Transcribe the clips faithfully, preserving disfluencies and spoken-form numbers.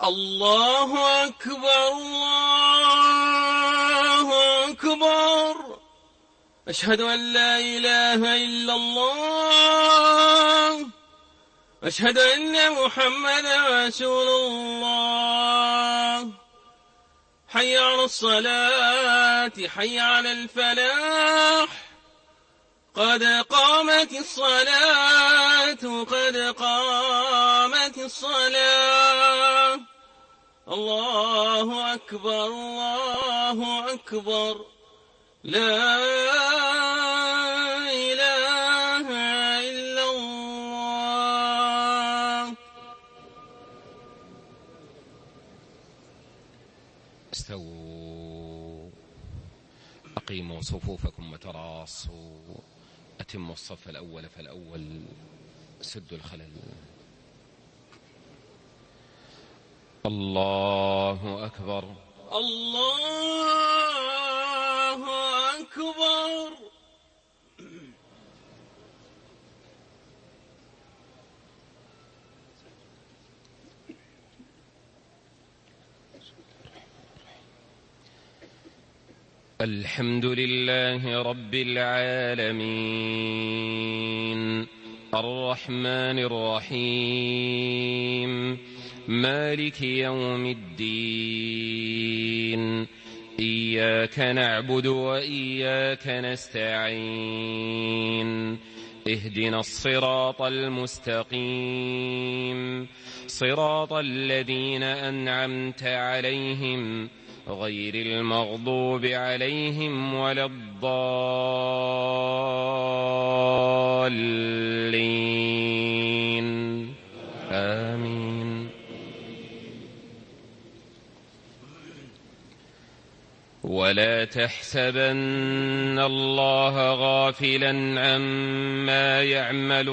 الله أكبر الله أكبر. أشهد أن لا إله إلا الله. أشهد أن محمدا رسول الله. حي على الصلاة حي على الفلاح. قد قامت الصلاة قد قامت الصلاة. الله أكبر الله أكبر. لا إله إلا الله. استووا أقيموا صفوفكم وتراصوا. أتموا الصف الأول فالأول. سدوا الخلل. الله أكبر الله أكبر. الحمد لله رب العالمين الرحمن الرحيم مالك يوم الدين. إياك نعبد وإياك نستعين. اهدنا الصراط المستقيم صراط الذين أنعمت عليهم غير المغضوب عليهم ولا الضالين. آمين. ولا تحسبن الله غافلا عما يعمل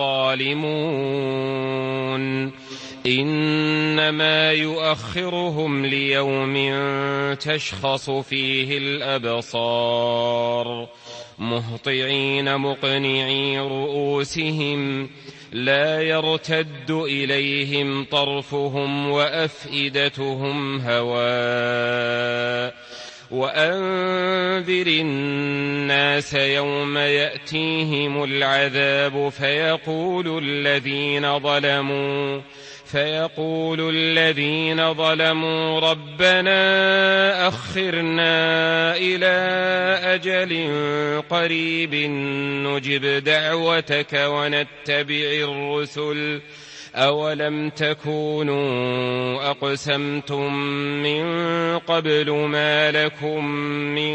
الظالمون إنما يؤخرهم ليوم تشخص فيه الأبصار مهطعين مقنعي رؤوسهم لا يرتد إليهم طرفهم وأفئدتهم هواء. وأنذر الناس يوم يأتيهم العذاب فيقول الذين ظلموا فيقول الذين ظلموا ربنا أخرنا إلى أجل قريب نجب دعوتك ونتبع الرسل أولم تكونوا أقسمتم من قبل ما لكم من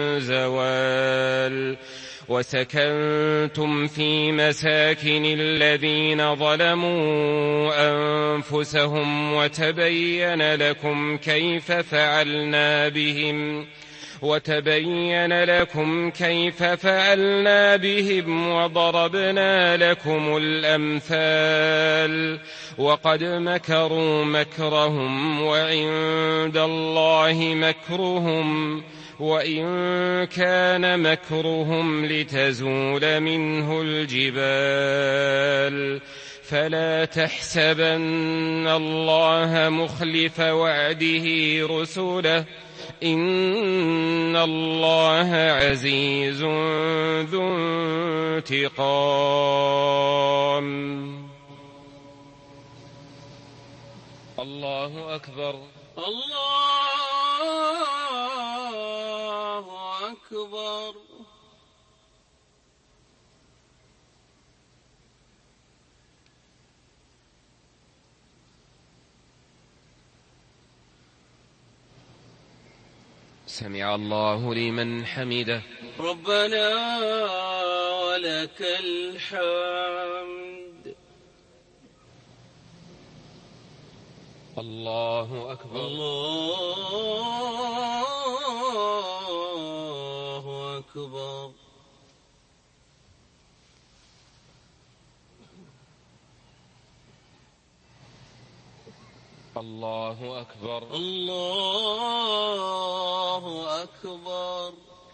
زوال. وسكنتم في مساكن الذين ظلموا أنفسهم وتبين لكم كيف فعلنا بهم وتبين لكم كيف فعلنا بهم وضربنا لكم الأمثال. وقد مكروا مكرهم وعند الله مكرهم وإن كان مكرهم لتزول منه الجبال. فلا تحسبن الله مخلف وعده رسله إن الله عزيز ذو انتقام. الله أكبر الله أكبر. سمع الله لمن حمده. ربنا ولك الحمد. الله أكبر الله أكبر. الله أكبر الله أكبر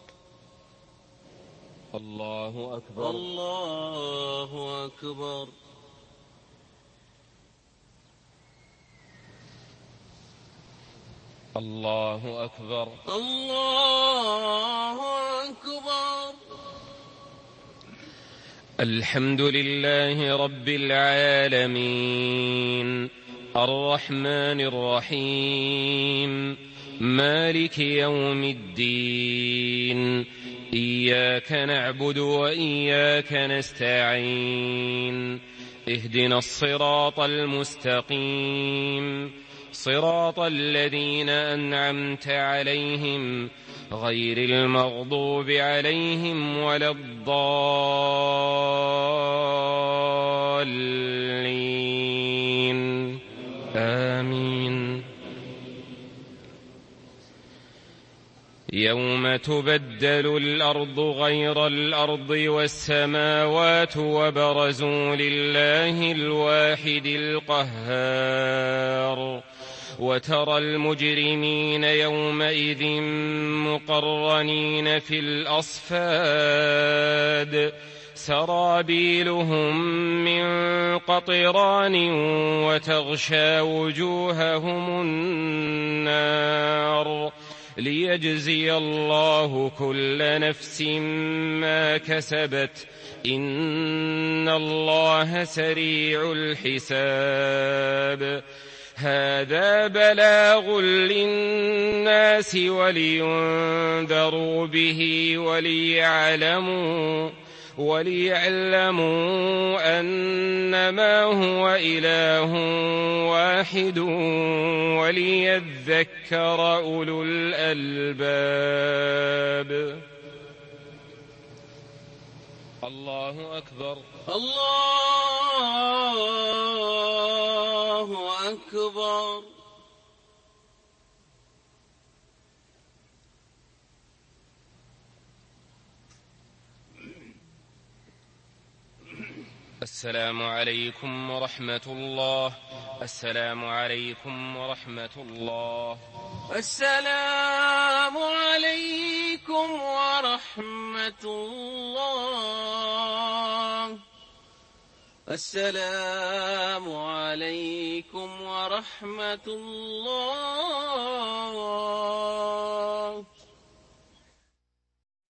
الله أكبر الله أكبر. الله أكبر. الله أكبر. الحمد لله رب العالمين الرحمن الرحيم مالك يوم الدين إياك نعبد وإياك نستعين اهدنا الصراط المستقيم صراط الذين أنعمت عليهم غير المغضوب عليهم ولا الضالين آمين. يوم تبدل الأرض غير الأرض والسماوات وبرزوا لله الواحد القهار وترى المجرمين يومئذ مقرنين في الأصفاد سرابيلهم من قطران وتغشى وجوههم النار ليجزي الله كل نفس ما كسبت إن الله سريع الحساب. هذا بلاغ للناس ولينذروا به وليعلموا وليعلموا أنما هو إله واحد وليذكر أولو الألباب. الله أكبر. الله أكبر. السلام عليكم ورحمة الله. السلام عليكم ورحمة الله. السلام عليكم ورحمة الله. السلام عليكم ورحمة الله.